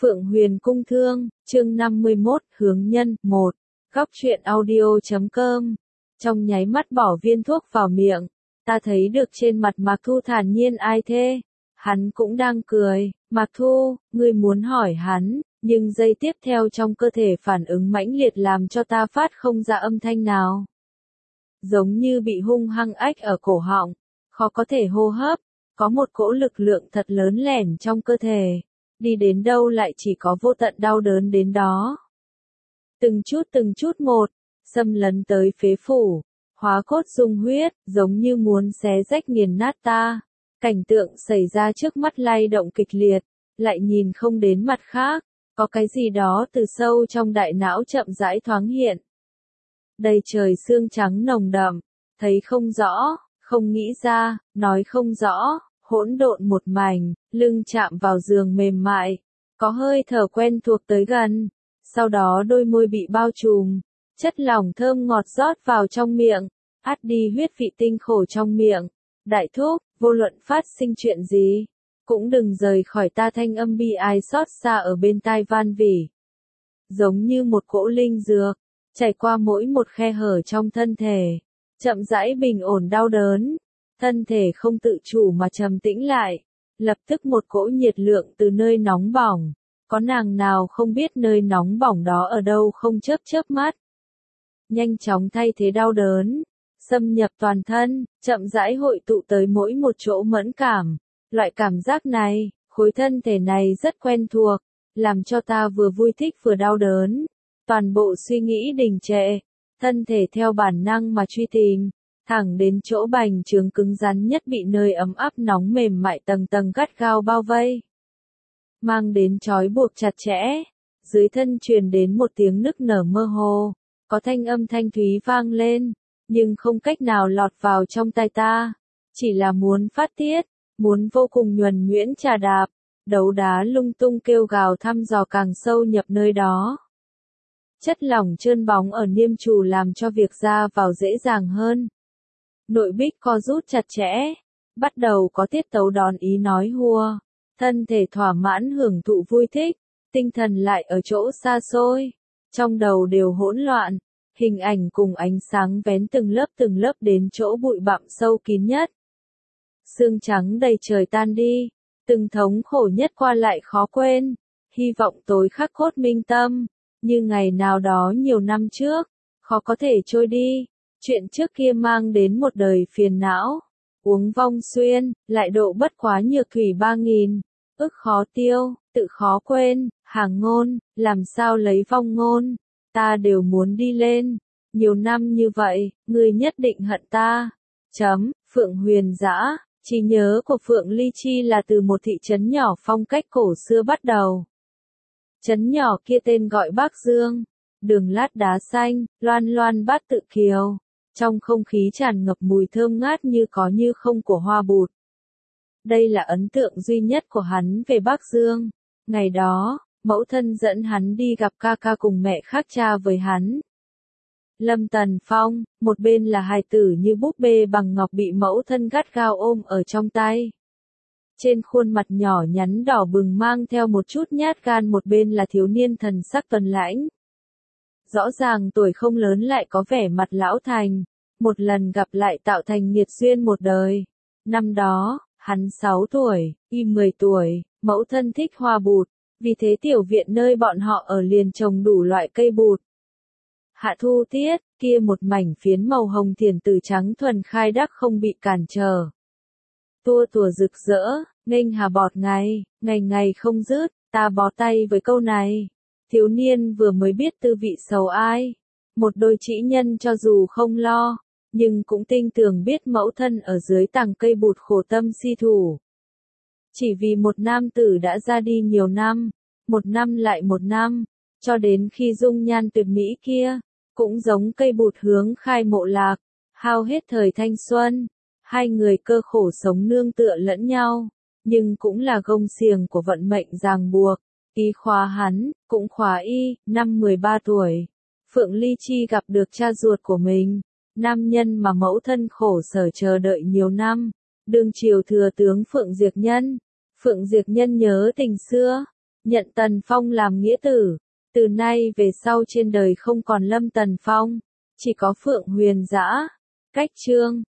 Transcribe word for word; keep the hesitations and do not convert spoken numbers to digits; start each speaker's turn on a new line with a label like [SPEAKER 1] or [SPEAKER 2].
[SPEAKER 1] Phượng Huyền Cung Thương, chương năm mươi mốt, hướng nhân, một. Góc truyện audio chấm com. Trong nháy mắt bỏ viên thuốc vào miệng, ta thấy được trên mặt Mạc Thu thản nhiên ai thế. Hắn cũng đang cười, Mạc Thu, ngươi muốn hỏi hắn, nhưng giây tiếp theo trong cơ thể phản ứng mãnh liệt làm cho ta phát không ra âm thanh nào. Giống như bị hung hăng ách ở cổ họng, khó có thể hô hấp, có một cỗ lực lượng thật lớn lẻn trong cơ thể. Đi đến đâu lại chỉ có vô tận đau đớn đến đó. Từng chút từng chút một, xâm lấn tới phế phủ, hóa cốt dung huyết, giống như muốn xé rách nghiền nát ta. Cảnh tượng xảy ra trước mắt lay động kịch liệt, lại nhìn không đến mặt khác, có cái gì đó từ sâu trong đại não chậm rãi thoáng hiện. Đầy trời sương trắng nồng đậm, thấy không rõ, không nghĩ ra, nói không rõ. Hỗn độn một mảnh, lưng chạm vào giường mềm mại, có hơi thở quen thuộc tới gần, sau đó đôi môi bị bao trùm, chất lỏng thơm ngọt rót vào trong miệng, át đi huyết vị tinh khổ trong miệng. Đại thúc, vô luận phát sinh chuyện gì, cũng đừng rời khỏi ta, thanh âm bi ai xót xa ở bên tai van vỉ. Giống như một cỗ linh dược, chảy qua mỗi một khe hở trong thân thể, chậm rãi bình ổn đau đớn. Thân thể không tự chủ mà trầm tĩnh lại, lập tức một cỗ nhiệt lượng từ nơi nóng bỏng, có nàng nào không biết nơi nóng bỏng đó ở đâu không chớp chớp mắt. Nhanh chóng thay thế đau đớn, xâm nhập toàn thân, chậm rãi hội tụ tới mỗi một chỗ mẫn cảm. Loại cảm giác này, khối thân thể này rất quen thuộc, làm cho ta vừa vui thích vừa đau đớn. Toàn bộ suy nghĩ đình trệ, thân thể theo bản năng mà truy tìm. Thẳng đến chỗ bành trướng cứng rắn nhất bị nơi ấm áp nóng mềm mại tầng tầng gắt gao bao vây. Mang đến trói buộc chặt chẽ, dưới thân truyền đến một tiếng nức nở mơ hồ, có thanh âm thanh thúy vang lên, nhưng không cách nào lọt vào trong tai ta, chỉ là muốn phát tiết, muốn vô cùng nhuần nhuyễn trà đạp, đấu đá lung tung kêu gào thăm dò càng sâu nhập nơi đó. Chất lỏng trơn bóng ở niêm trù làm cho việc ra vào dễ dàng hơn. Nội bích co rút chặt chẽ, bắt đầu có tiết tấu đón ý nói hùa, thân thể thỏa mãn hưởng thụ vui thích, tinh thần lại ở chỗ xa xôi, trong đầu đều hỗn loạn, hình ảnh cùng ánh sáng vén từng lớp từng lớp đến chỗ bụi bặm sâu kín nhất. Sương trắng đầy trời tan đi, từng thống khổ nhất qua lại khó quên, hy vọng tối khắc cốt minh tâm, như ngày nào đó nhiều năm trước, khó có thể trôi đi. Chuyện trước kia mang đến một đời phiền não, uống vong xuyên, lại độ bất quá nhược thủy ba nghìn, ức khó tiêu, tự khó quên, hàng ngôn, làm sao lấy vong ngôn, ta đều muốn đi lên, nhiều năm như vậy, ngươi nhất định hận ta. Chấm, Phượng Huyền Dã, trí nhớ của Phượng Ly Chi là từ một thị trấn nhỏ phong cách cổ xưa bắt đầu. Trấn nhỏ kia tên gọi Bắc Dương, đường lát đá xanh, loan loan bát tự kiều. Trong không khí tràn ngập mùi thơm ngát như có như không của hoa bụt. Đây là ấn tượng duy nhất của hắn về Bắc Dương. Ngày đó, mẫu thân dẫn hắn đi gặp ca ca cùng mẹ khác cha với hắn. Lâm Tần Phong, một bên là hài tử như búp bê bằng ngọc bị mẫu thân gắt gao ôm ở trong tay. Trên khuôn mặt nhỏ nhắn đỏ bừng mang theo một chút nhát gan, một bên là thiếu niên thần sắc tuấn lãnh. Rõ ràng tuổi không lớn lại có vẻ mặt lão thành, một lần gặp lại tạo thành nghiệt duyên một đời. Năm đó, hắn sáu tuổi, y mười tuổi, mẫu thân thích hoa bụt, vì thế tiểu viện nơi bọn họ ở liền trồng đủ loại cây bụt. Hạ thu tiết, kia một mảnh phiến màu hồng thiền tử trắng thuần khai đắc không bị cản trở. Tua tủa rực rỡ, nghênh hà bọt ngày, ngày ngày không dứt, ta bó tay với câu này. Thiếu niên vừa mới biết tư vị sầu ai, một đôi trĩ nhân cho dù không lo, nhưng cũng tinh tường biết mẫu thân ở dưới tàng cây bụt khổ tâm si thủ. Chỉ vì một nam tử đã ra đi nhiều năm, một năm lại một năm, cho đến khi dung nhan tuyệt mỹ kia, cũng giống cây bụt hướng khai mộ lạc, hao hết thời thanh xuân, hai người cơ khổ sống nương tựa lẫn nhau, nhưng cũng là gông xiềng của vận mệnh ràng buộc. Y khóa hắn, cũng khóa y, năm mười ba tuổi. Phượng Ly Chi gặp được cha ruột của mình, nam nhân mà mẫu thân khổ sở chờ đợi nhiều năm, đương triều thừa tướng Phượng Diệp Nhân. Phượng Diệp Nhân nhớ tình xưa, nhận Tần Phong làm nghĩa tử. Từ nay về sau trên đời không còn Lâm Tần Phong, chỉ có Phượng Huyền Dã. Cách chương